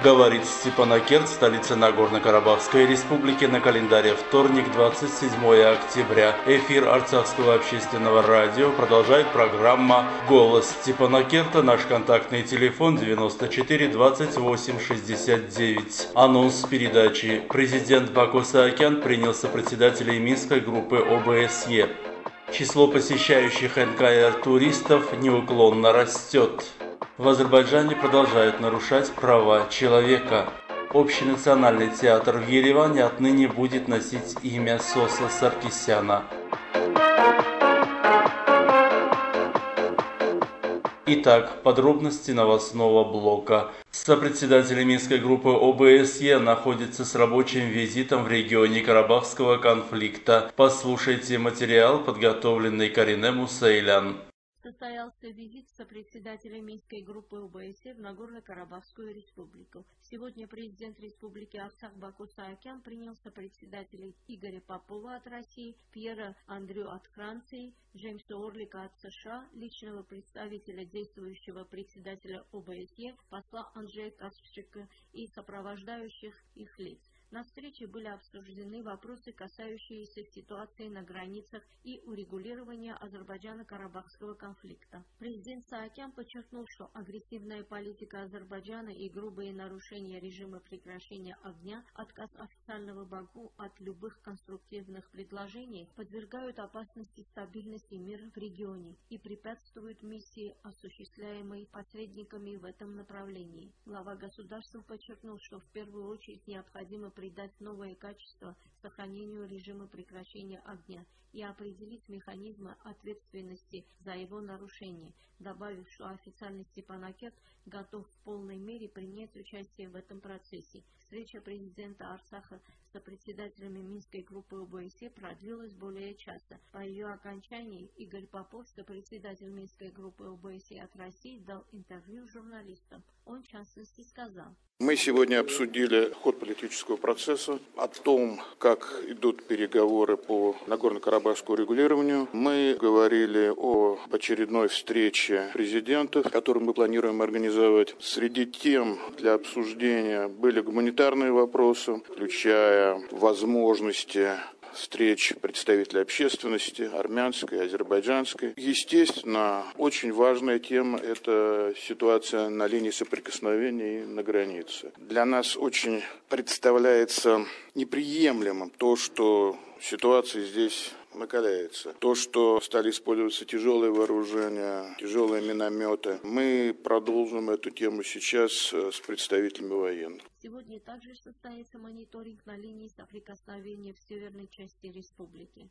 Говорит Степанакерт, столица Нагорно-Карабахской республики, на календаре вторник, 27 октября. Эфир Арцахского общественного радио продолжает программа «Голос Степанакерта». Наш контактный телефон 94 28 69. Анонс передачи. Президент Баку Саакян принял сопредседателей Минской группы ОБСЕ. Число посещающих НКР туристов неуклонно растет. В Азербайджане продолжают нарушать права человека. Общенациональный театр в Ереване отныне будет носить имя Соса Саркисяна. Итак, подробности новостного блока. Сопредседатели Минской группы ОБСЕ находятся с рабочим визитом в регионе Карабахского конфликта. Послушайте материал, подготовленный Карине Мусейлян. Состоялся визит сопредседателя Минской группы ОБСЕ в Нагорно-Карабахскую республику. Сегодня президент республики Арцах Баку Саакян принял сопредседателей Игоря Попова от России, Пьера Андрю от Франции, Джеймса Орлика от США, личного представителя действующего председателя ОБСЕ, посла Анджея Каспчика и сопровождающих их лиц. На встрече были обсуждены вопросы, касающиеся ситуации на границах и урегулирования Азербайджано-Карабахского конфликта. Президент Саакян подчеркнул, что агрессивная политика Азербайджана и грубые нарушения режима прекращения огня, отказ официального Баку от любых конструктивных предложений подвергают опасности стабильности и мира в регионе и препятствуют миссии, осуществляемой посредниками в этом направлении. Глава государства подчеркнул, что в первую очередь необходимо придать новое качество сохранению режима прекращения огня и определить механизмы ответственности за его нарушение, добавив, что официальный Степанакерт готов в полной мере принять участие в этом процессе. Встреча президента Арцаха с сопредседателями Минской группы ОБСЕ продлилась более часа. По ее окончании Игорь Попов, сопредседатель Минской группы ОБСЕ от России, дал интервью журналистам. Он в частности сказал: Мы сегодня обсудили ход политического процесса, о том, как идут переговоры по Нагорно-Карабахскому регулированию. Мы говорили о очередной встрече президентов, которую мы планируем организовать. Среди тем для обсуждения были гуманитарные вопросы, включая возможности встреч представителей общественности, армянской, азербайджанской. Естественно, очень важная тема – это ситуация на линии соприкосновения и на границе. Для нас очень представляется неприемлемым то, что ситуация здесь накаляется. То, что стали использоваться тяжелые вооружения, тяжелые минометы. Мы продолжим эту тему сейчас с представителями военных. Сегодня также состоится мониторинг на линии соприкосновения в северной части республики.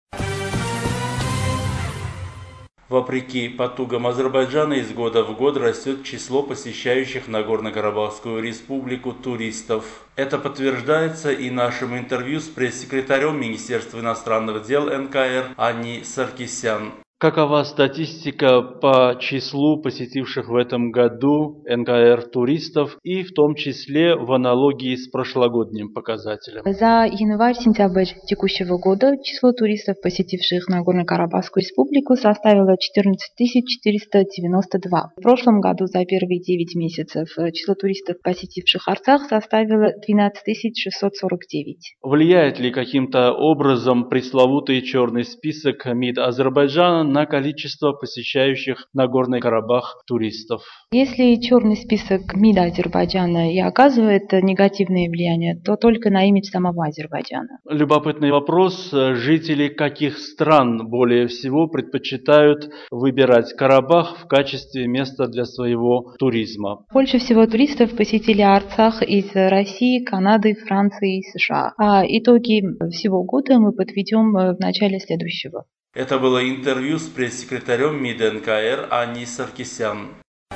Вопреки потугам Азербайджана, из года в год растет число посещающих Нагорно-Карабахскую республику туристов. Это подтверждается и нашим интервью с пресс-секретарем Министерства иностранных дел НКР Ани Саркисян. Какова статистика по числу посетивших в этом году НКР туристов и в том числе в аналогии с прошлогодним показателем? За январь-сентябрь текущего года число туристов, посетивших Нагорно-Карабахскую республику, составило 14 492. В прошлом году за первые 9 месяцев число туристов, посетивших Арцах, составило 12 649. Влияет ли каким-то образом пресловутый черный список МИД Азербайджана на количество посещающих Нагорный Карабах туристов? Если черный список МИДа Азербайджана и оказывает негативное влияние, то только на имидж самого Азербайджана. Любопытный вопрос. Жители каких стран более всего предпочитают выбирать Карабах в качестве места для своего туризма? Больше всего туристов посетили Арцах из России, Канады, Франции и США. А итоги всего года мы подведем в начале следующего. Это было интервью с пресс-секретарем МИД НКР Ани Саркисян.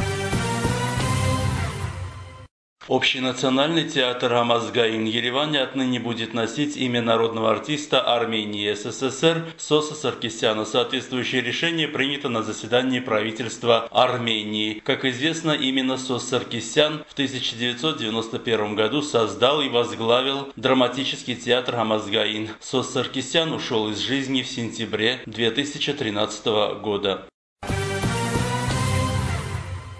Общенациональный театр Амазгаин Ереване отныне будет носить имя народного артиста Армении СССР Соса Саркисяна. Соответствующее решение принято на заседании правительства Армении. Как известно, именно Сос Саркисян в 1991 году создал и возглавил драматический театр Амазгаин. Сос Саркисян ушел из жизни в сентябре 2013 года.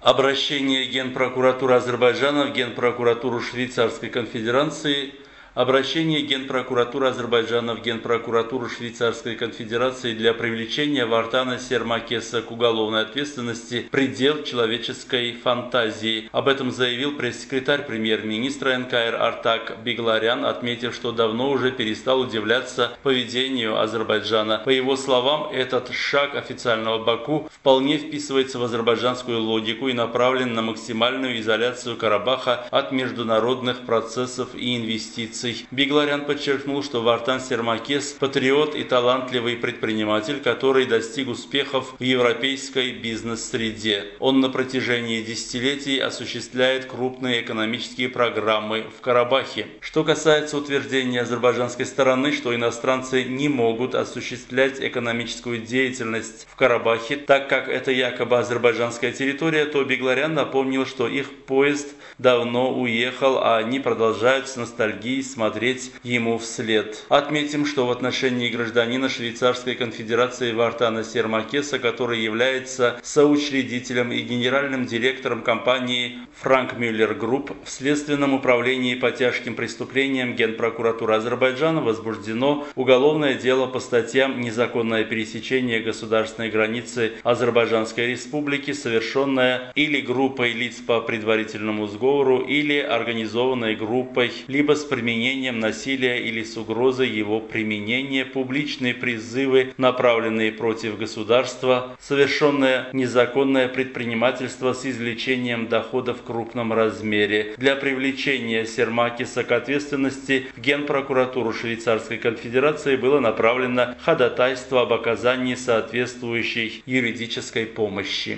Обращение Генпрокуратуры Азербайджана в Генпрокуратуру Швейцарской Конфедерации. Обращение Генпрокуратуры Азербайджана в Генпрокуратуру Швейцарской Конфедерации для привлечения Вартана Сермакеса к уголовной ответственности предел человеческой фантазии. Об этом заявил пресс-секретарь премьер-министра НКР Артак Бегларян, отметив, что давно уже перестал удивляться поведению Азербайджана. По его словам, этот шаг официального Баку вполне вписывается в азербайджанскую логику и направлен на максимальную изоляцию Карабаха от международных процессов и инвестиций. Бегларян подчеркнул, что Вартан Сермакес – патриот и талантливый предприниматель, который достиг успехов в европейской бизнес-среде. Он на протяжении десятилетий осуществляет крупные экономические программы в Карабахе. Что касается утверждения азербайджанской стороны, что иностранцы не могут осуществлять экономическую деятельность в Карабахе, так как это якобы азербайджанская территория, то Бегларян напомнил, что их поезд давно уехал, а они продолжают с ностальгией смотреть ему вслед. Отметим, что в отношении гражданина Швейцарской Конфедерации Вартана Сермакеса, который является соучредителем и генеральным директором компании Frank Müller Group, в Следственном управлении по тяжким преступлениям Генпрокуратуры Азербайджана возбуждено уголовное дело по статьям «Незаконное пересечение государственной границы Азербайджанской Республики, совершенное или группой лиц по предварительному сговору, или организованной группой, либо с применением насилия или с угрозой его применения, публичные призывы, направленные против государства, совершенное незаконное предпринимательство с извлечением дохода в крупном размере. Для привлечения Сермакеса к ответственности в Генпрокуратуру Швейцарской Конфедерации было направлено ходатайство об оказании соответствующей юридической помощи.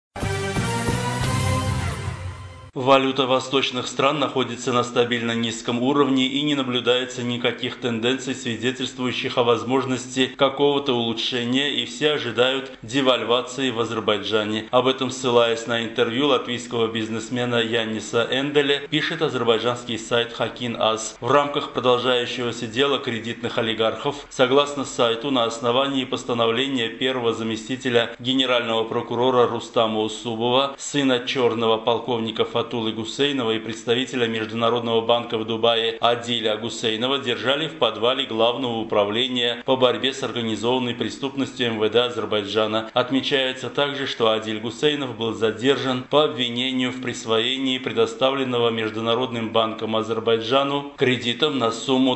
Валюта восточных стран находится на стабильно низком уровне и не наблюдается никаких тенденций, свидетельствующих о возможности какого-то улучшения, и все ожидают девальвации в Азербайджане. Об этом, ссылаясь на интервью латвийского бизнесмена Янниса Энделя, пишет азербайджанский сайт Хакин Аз. В рамках продолжающегося дела кредитных олигархов, согласно сайту, на основании постановления первого заместителя генерального прокурора Рустама Усубова, сына черного полковника Фатулы Гусейнова и представителя Международного банка в Дубае Адиля Гусейнова держали в подвале Главного управления по борьбе с организованной преступностью МВД Азербайджана. Отмечается также, что Адиль Гусейнов был задержан по обвинению в присвоении предоставленного Международным банком Азербайджану кредитом на сумму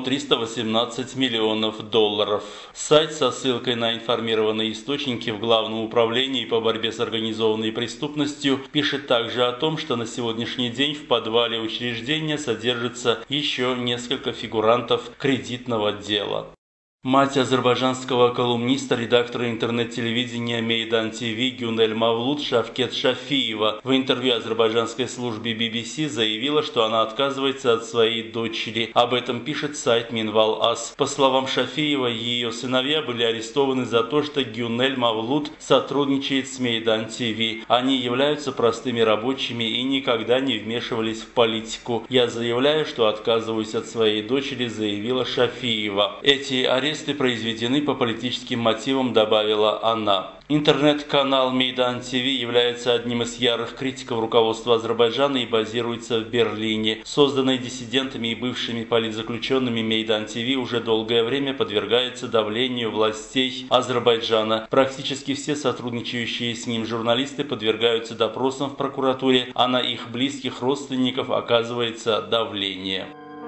$318 миллионов. Сайт со ссылкой на информированные источники в Главном управлении по борьбе с организованной преступностью пишет также о том, что на сегодняшний день в подвале учреждения содержится еще несколько фигурантов кредитного дела. Мать азербайджанского колумниста, редактора интернет-телевидения Мейдан ТВ Гюнель Мавлуд Шавкет Шафиева в интервью азербайджанской службе BBC заявила, что она отказывается от своей дочери. Об этом пишет сайт Минвал Ас. По словам Шафиева, ее сыновья были арестованы за то, что Гюнель Мавлуд сотрудничает с Мейдан ТВ. Они являются простыми рабочими и никогда не вмешивались в политику. Я заявляю, что отказываюсь от своей дочери, заявила Шафиева. Эти аресты произведены по политическим мотивам, добавила она. Интернет-канал Мейдан ТВ является одним из ярых критиков руководства Азербайджана и базируется в Берлине. Созданный диссидентами и бывшими политзаключенными Мейдан ТВ уже долгое время подвергается давлению властей Азербайджана. Практически все сотрудничающие с ним журналисты подвергаются допросам в прокуратуре, а на их близких родственников оказывается давление.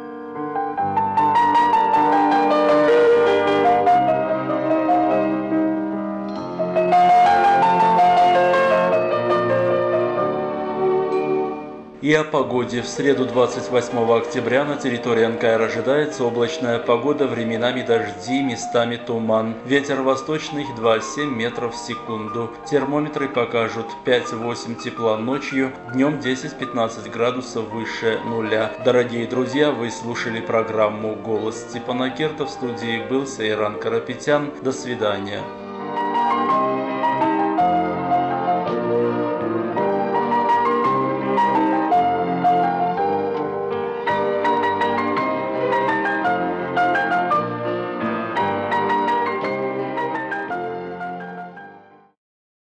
И о погоде. В среду 28 октября на территории НКР ожидается облачная погода, временами дожди, местами туман. Ветер восточный 2,7 метров в секунду. Термометры покажут 5-8 тепла ночью, днем 10-15 градусов выше нуля. Дорогие друзья, вы слушали программу «Голос Степана Керта». В студии был Сейран Карапетян. До свидания.